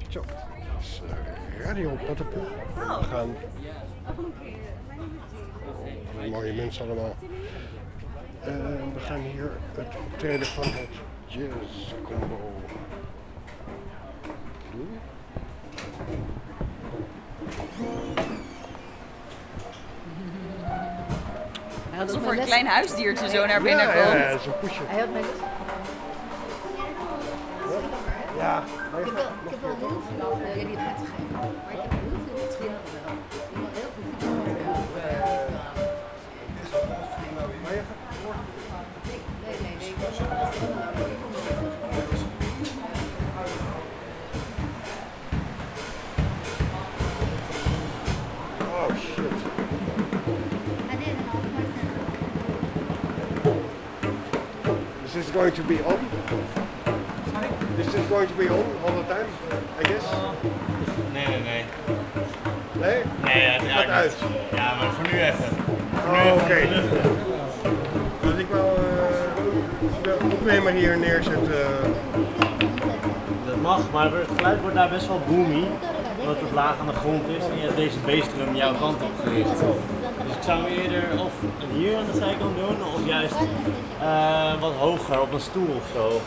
Zo, dat is Radio Pattenpoel. We gaan... Wat mooie mensen allemaal. We gaan hier het optreden van het Jazz Combo doen. Alsof er een klein huisdiertje zo naar binnen komt. Ja, dat is een poesje. Hij had mij Ja, ik heb wel heel veel, ja, die het net gegeven, maar ik heb heel veel verschillende wel. Ik heb wel heel veel maar je gaat morgen. Nee. Oh shit. Is this going to be on? Is this going to be on all the time, I guess? Nee. Nee? Nee, Het gaat uit. Ja, maar voor nu even. Oh, oké. Dus ik wil de opnemer hier neerzetten. Dat mag, maar het geluid wordt daar best wel boomy. Omdat het laag aan de grond is en je hebt deze bassdrum jouw kant op gericht. Dus ik zou eerder of hier aan de zijkant doen of juist wat hoger op een stoel of zo.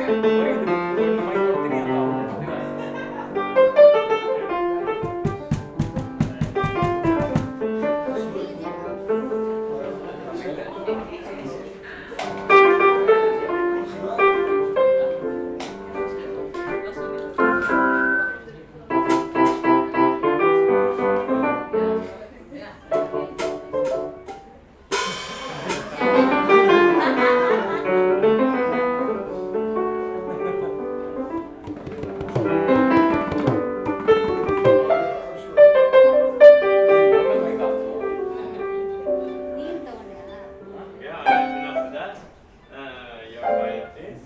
Yeah, I have enough of that. You're buying this.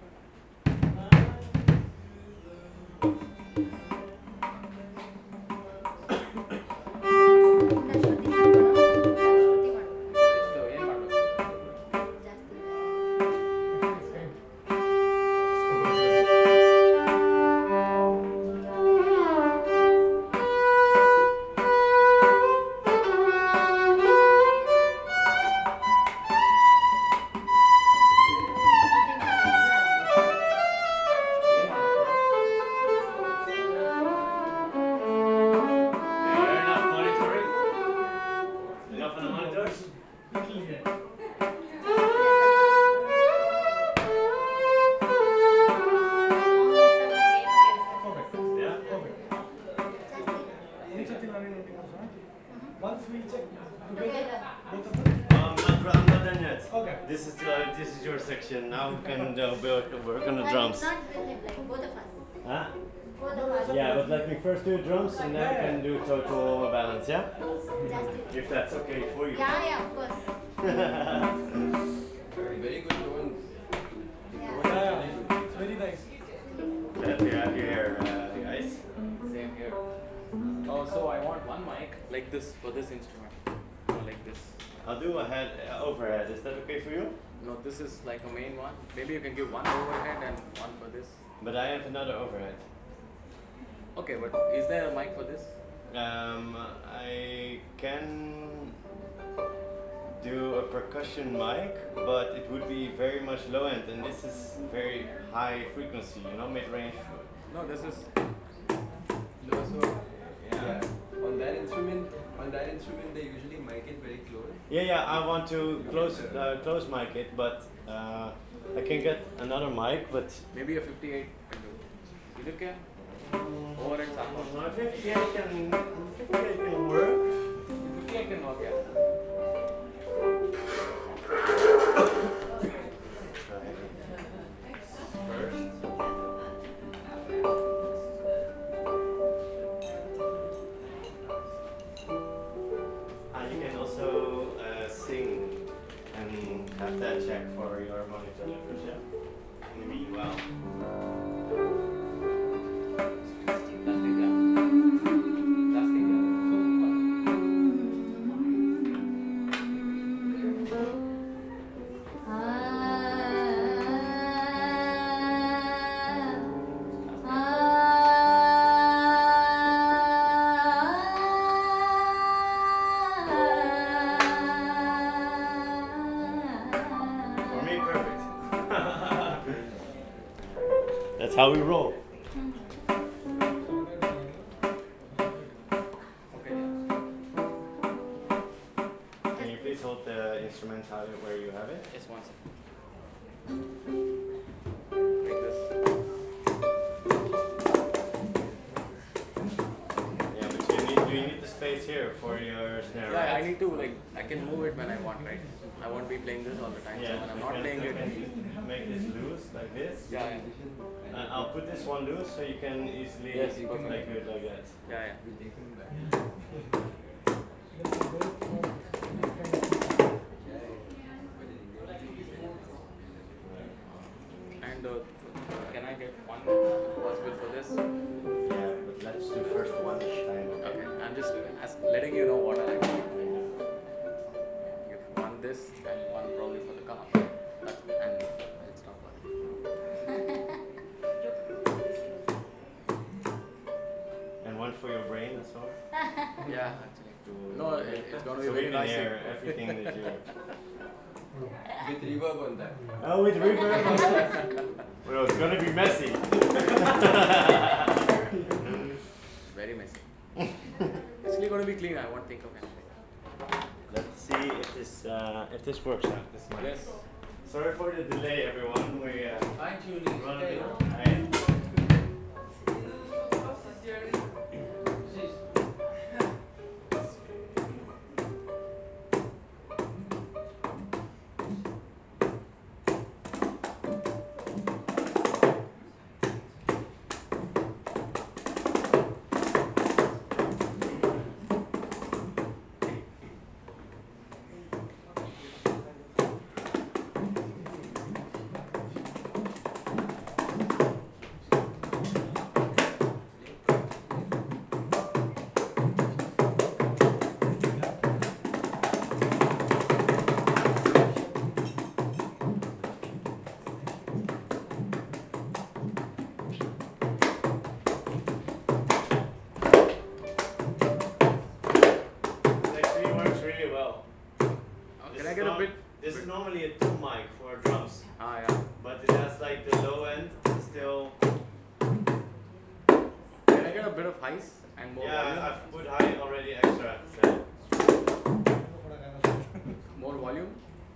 Enough monitoring? Enough on the monitors? Yeah? Once we check together, both of them. I'm not done yet. Okay. This is your section. Now we can work on the drums. Not with him, like both of us. Huh? Both of us. Yeah, but let me first do drums and then we can do total balance, yeah? Just If that's okay for you. yeah, of course. Very good one. Yeah. It's very nice. Glad to have you here, guys. Same here. Oh, so I want one mic like this for this instrument. Or like this. I'll do a head overhead. Is that okay for you? No, this is like a main one. Maybe you can give one overhead and one for this. But I have another overhead. Okay, but is there a mic for this? I can do a percussion mic, but it would be very much low end, and this is very high frequency, you know, mid range. No, this is. No, so yeah. On that instrument, they usually mic it very close. Yeah, I want to close mic it, but I can get another mic, but Maybe a 58 can do. Is it okay? Overhead sound. 58 can work. 58 can work, yeah. You can also sing and have that check for your monitor numbers, yeah? In the meanwhile. For me, perfect. That's how we roll. Can you please hold the instrument out where you have it? Yes, one second. Like this. Yeah, but do you need the space here for your snare, Yeah, right? I need to I can move it when I want, right? I won't be playing this all the time. So when I'm not playing it. Make this loose like this. Yeah. And I'll put this one loose so you can easily Yes, you can make it like that. Yeah. And can I get one possible for this? Yeah, but let's do first one at a time. Okay, I'm just letting you know what I like. Give one this and one probably for the car. And it's not working. And one for your brain as well. Yeah, actually. No, it's going to be So we very can nice. hear everything that you. With reverb on that. Oh, with reverb on that. Well, it's gonna be messy. Very messy. It's actually going to be clean. I won't think of anything. Let's see if this works out. This mic. Yes. Sorry for the delay, everyone. We Fine tuning. run a bit behind. Get a bit. This is normally a 2 mic for drums. Ah, yeah. But it has like the low end still. Can I get a bit of highs and more volume? Yeah, I've put high already extra. So. More volume?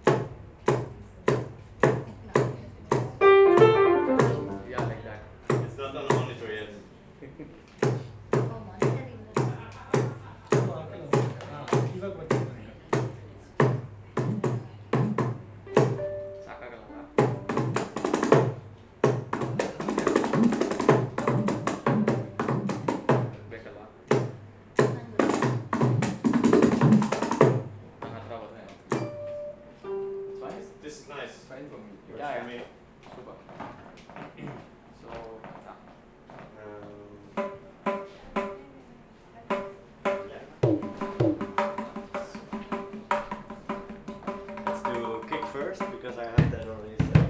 Yeah, like that. It's not on the monitor yet. This is nice. Fine for me. Yeah, For me. super. So, Let's do kick first because I have that already set.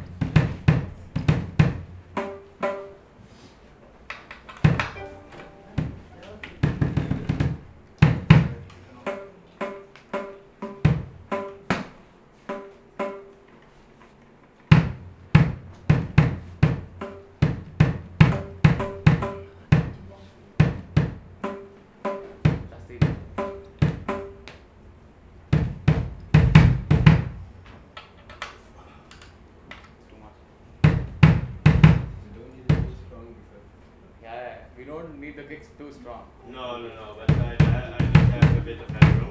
that's the too much. You don't need it too strong because Yeah, we don't need the kicks too strong. No, but I just have a bit of headroom.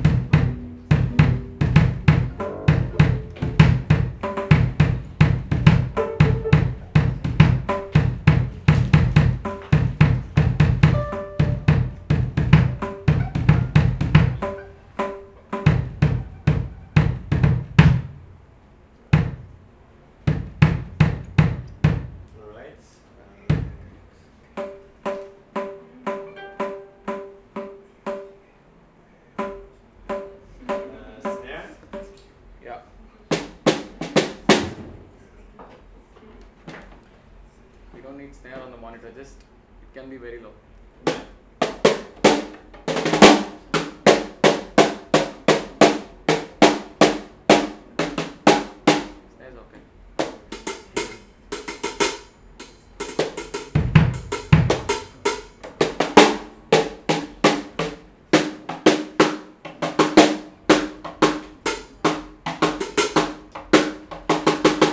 Alright. Snare. Yeah. We don't need snare on the monitor, just it can be very low. Snare's okay.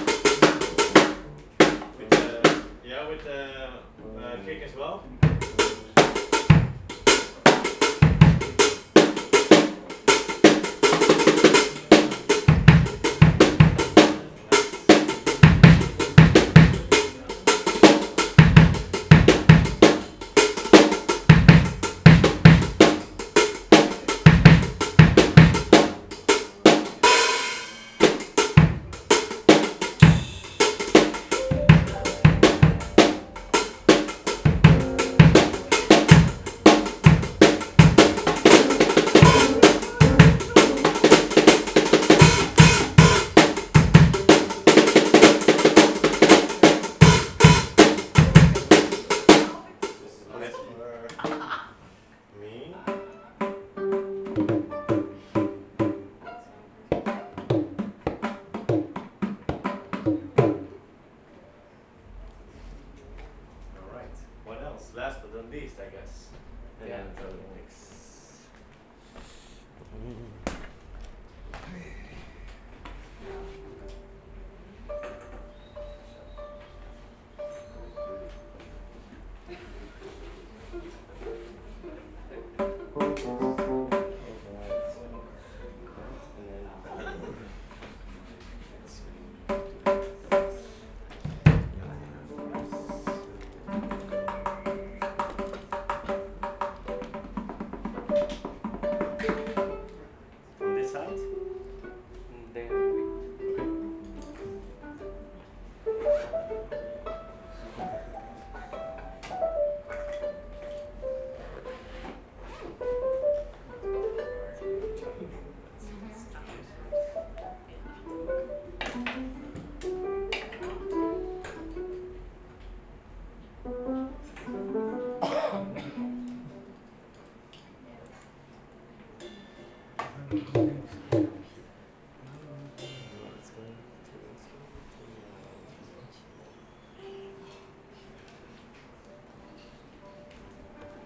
With the kick as well.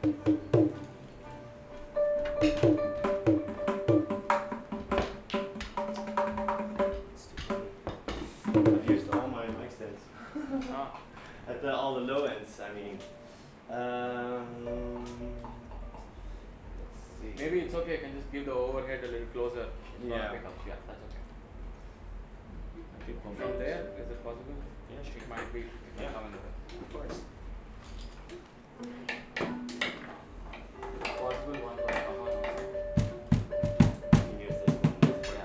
I've used all my mic stands. Ah. At all the low ends, I mean. Let's see. Maybe it's okay, you can just give the overhead a little closer. It's gonna Yeah. pick up. Yeah, that's okay. From there, is it possible? Yeah, sure. It might be, it might Yeah. come in there. Of course. Possible one for the common also. You can use this one.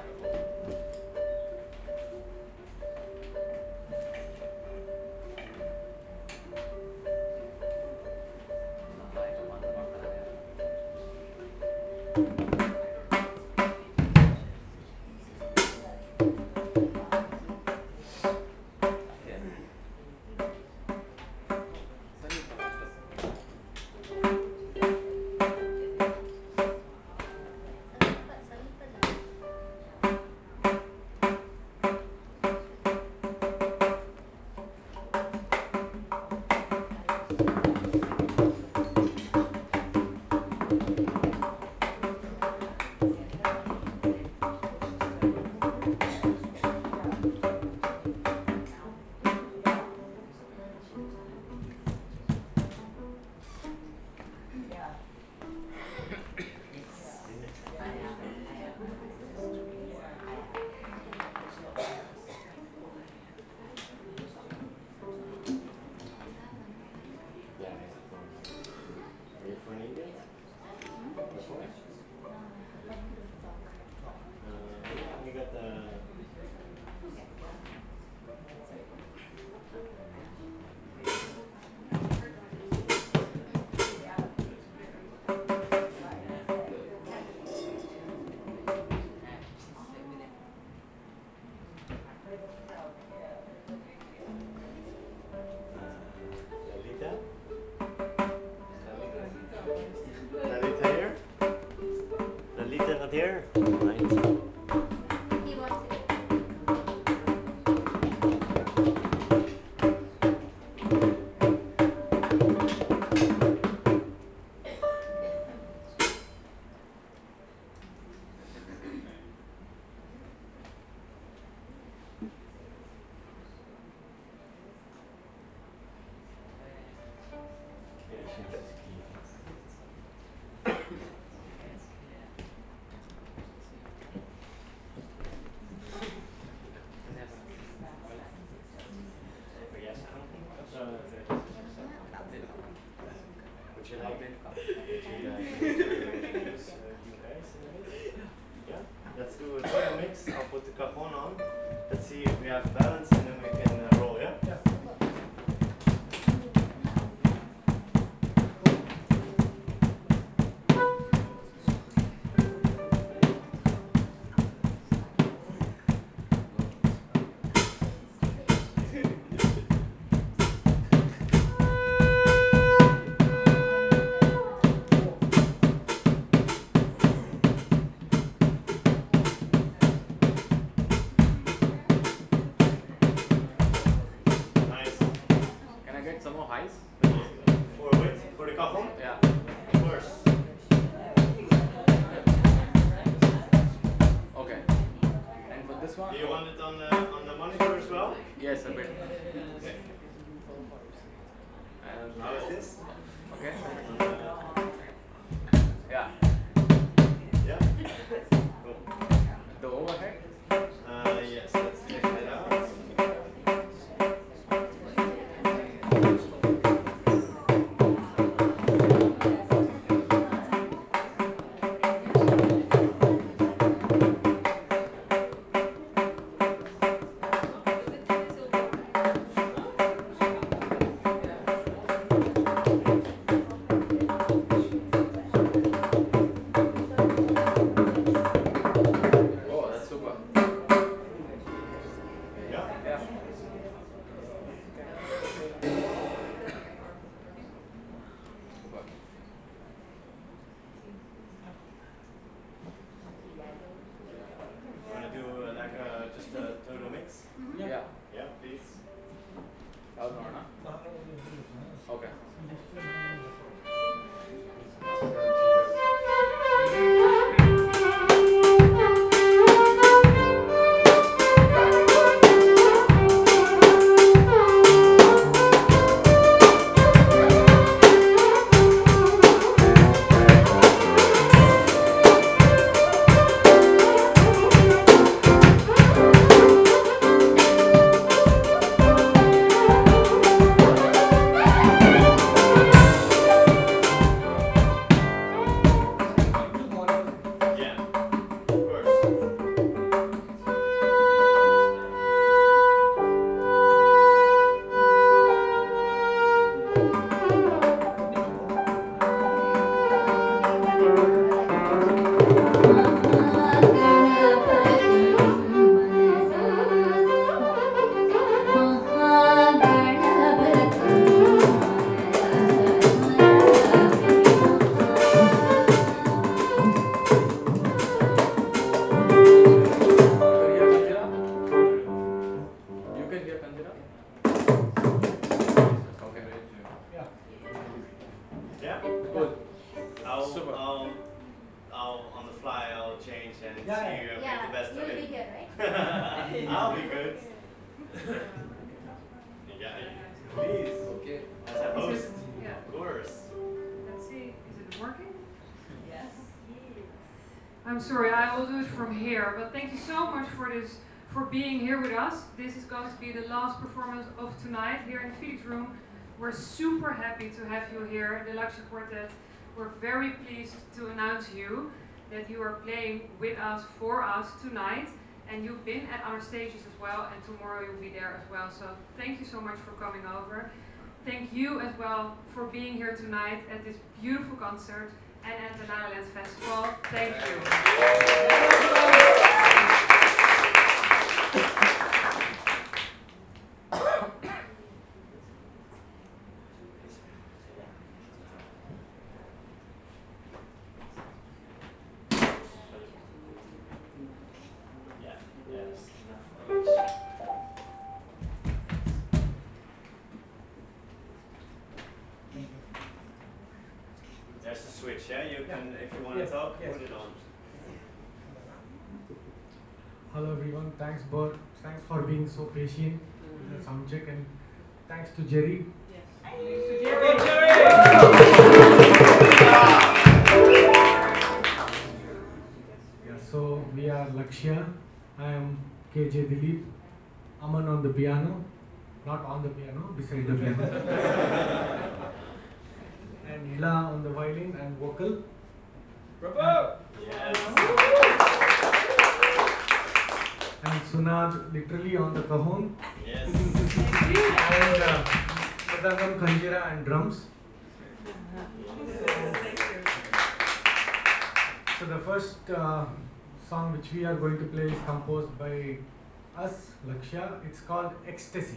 Here, right. He wants it. Let's do a total mix. I'll put the cajon on. Let's see if we have balance and then we can roll, yeah? Yeah. Some more highs? For what? For the cajon? Yeah. First. Okay. And for this one? Do you want it on the monitor as well? Yes, a bit. Okay. And How is this? okay. Yeah. Yeah? Cool. The overhead? Yes, let's check that out. Oh, that's super. Yeah? Yeah. Super. Want to do just a total mix? Yeah. Yeah, please. That was more, huh? Okay. Yeah, please. Okay. As a host, Yeah. of course. Let's see, is it working? Yes. I'm sorry, I will do it from here, but thank you so much for being here with us. This is going to be the last performance of tonight here in the Felix Room. We're super happy to have you here, the Lakshya Quartet. We're very pleased to announce you that you are playing with us, for us tonight, and you've been at our stages as well, and tomorrow you'll be there as well. So thank you so much for coming over. Thank you as well for being here tonight at this beautiful concert and at the Nederlands Festival. Thank you. There's a switch, yeah? You can, if you want to talk, put it on. Hello everyone, thanks for being so patient with the sound check, and thanks to Jerry. Yeah, so we are Lakshya. I am KJ Dilip. Aman on the piano, not on the piano, beside the piano. And Ila on the violin and vocal. Bravo! Yes. And Sunad literally on the cajon. Yes. And Mridangam, Kanjira and drums. So the first song which we are going to play is composed by us, Lakshya. It's called Ecstasy.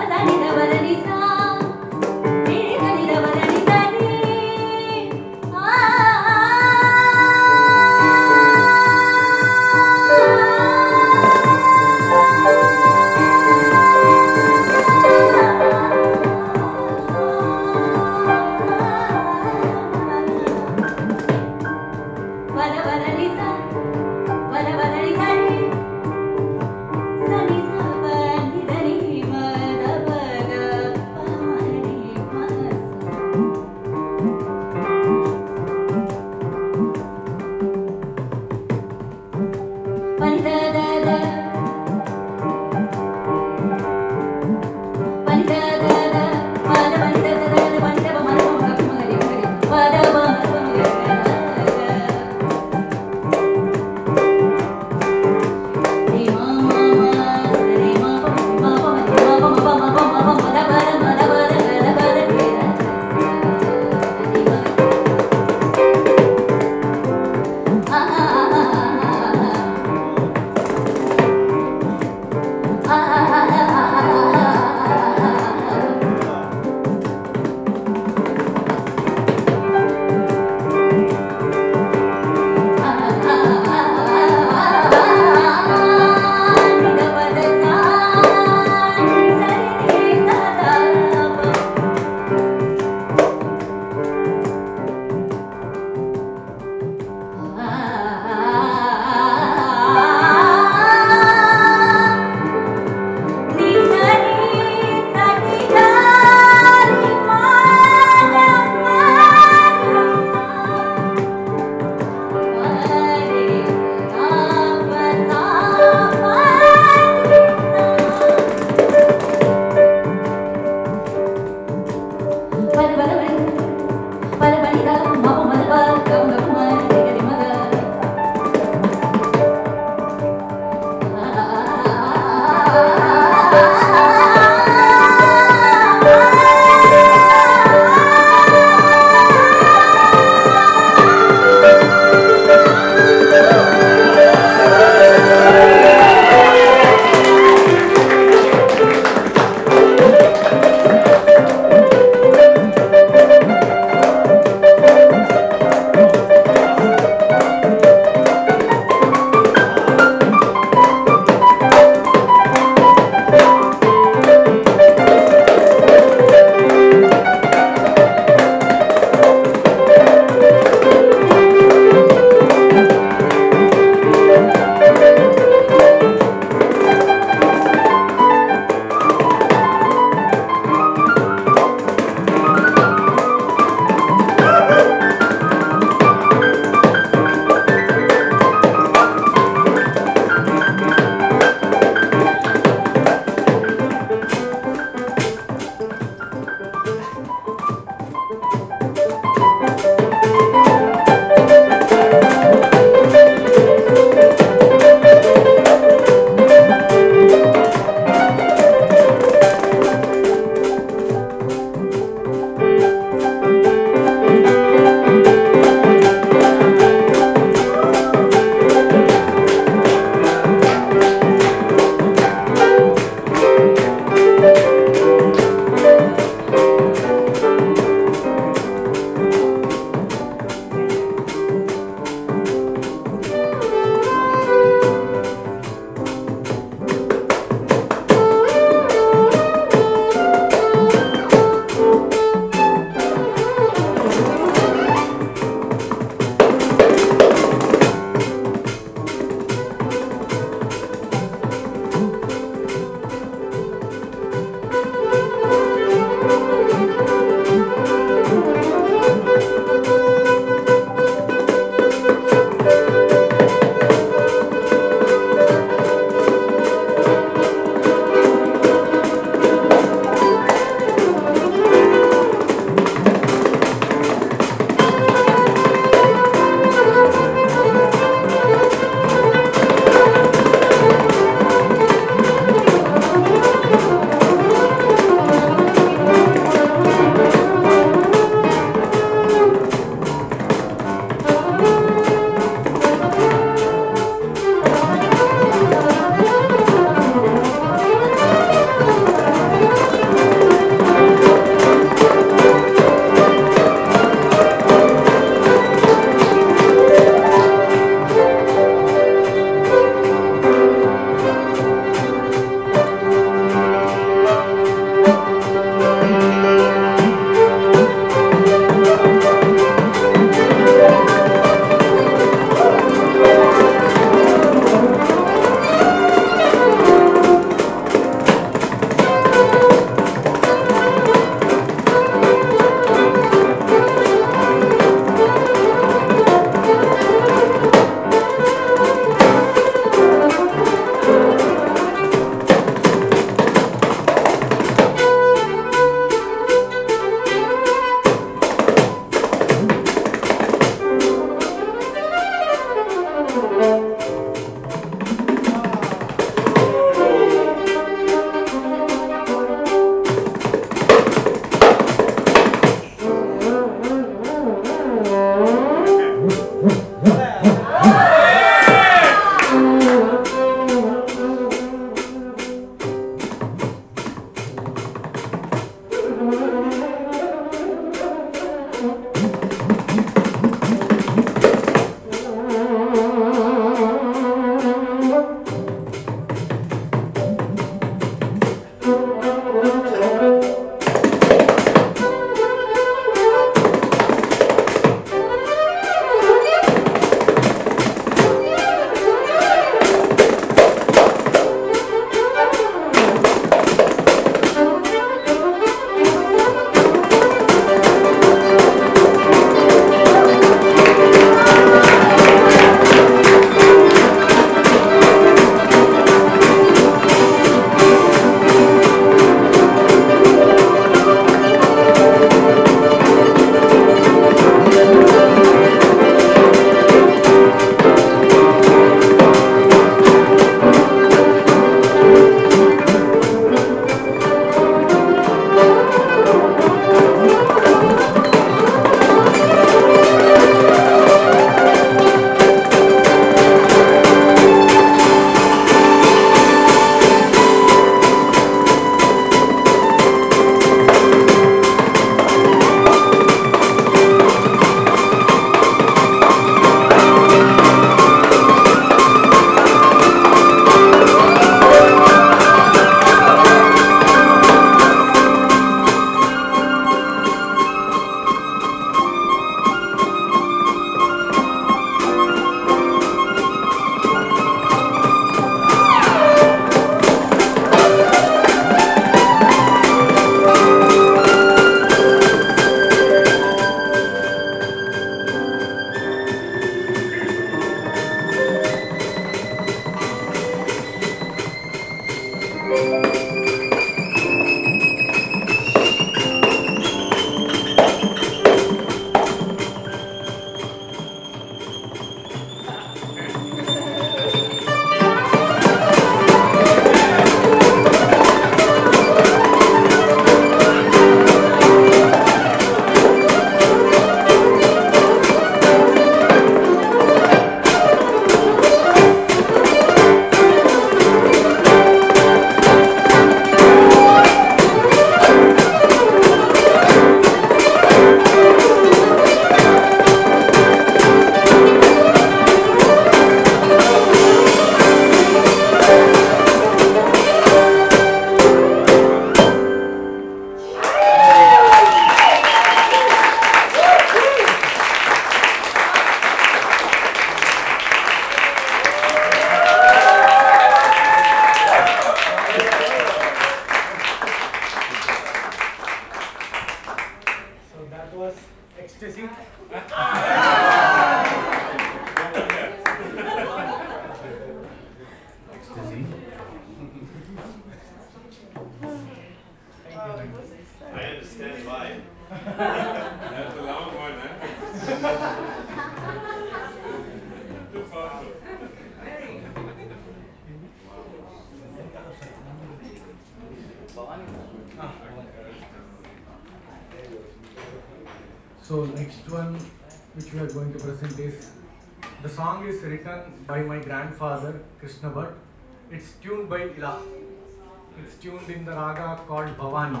So next one which we are going to present is, the song is written by my grandfather Krishna Bhatt. It's tuned by Ila. It's tuned in the raga called Bhavani.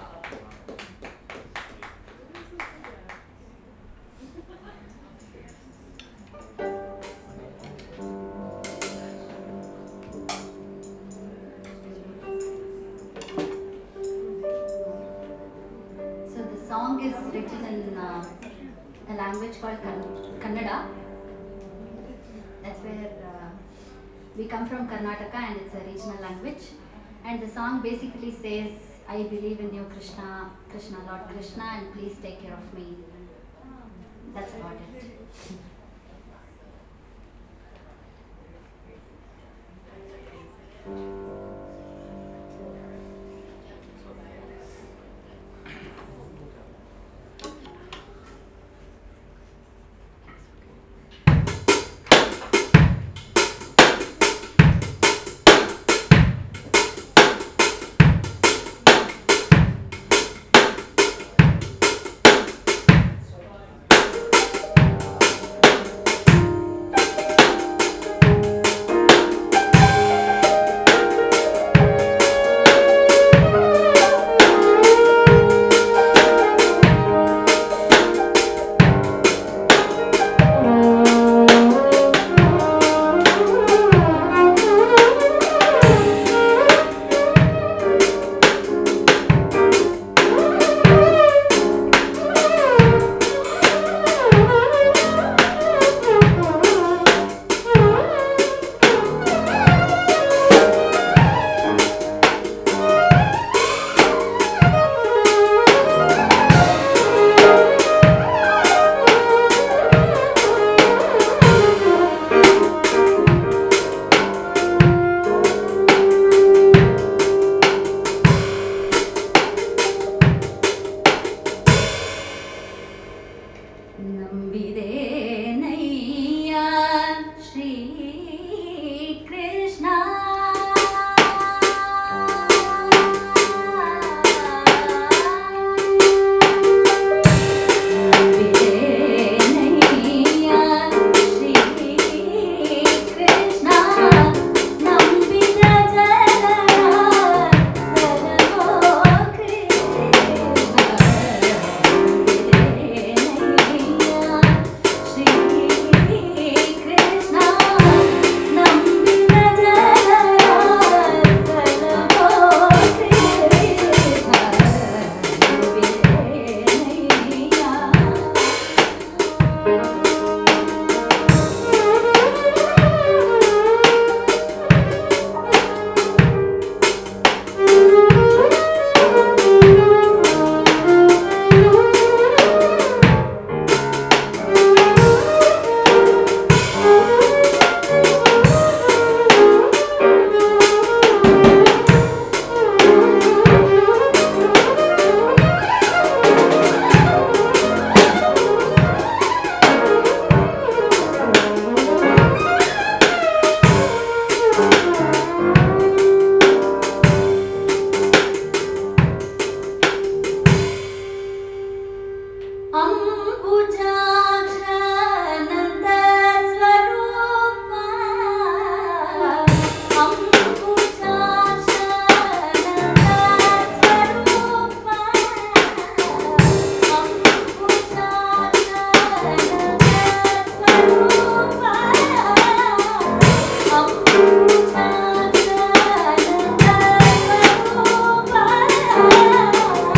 So the song is written in a language called Kannada. That's where we come from, Karnataka, and it's a regional language. And the song basically says, I believe in you, Krishna, Krishna, Lord Krishna, and please take care of me. That's about it.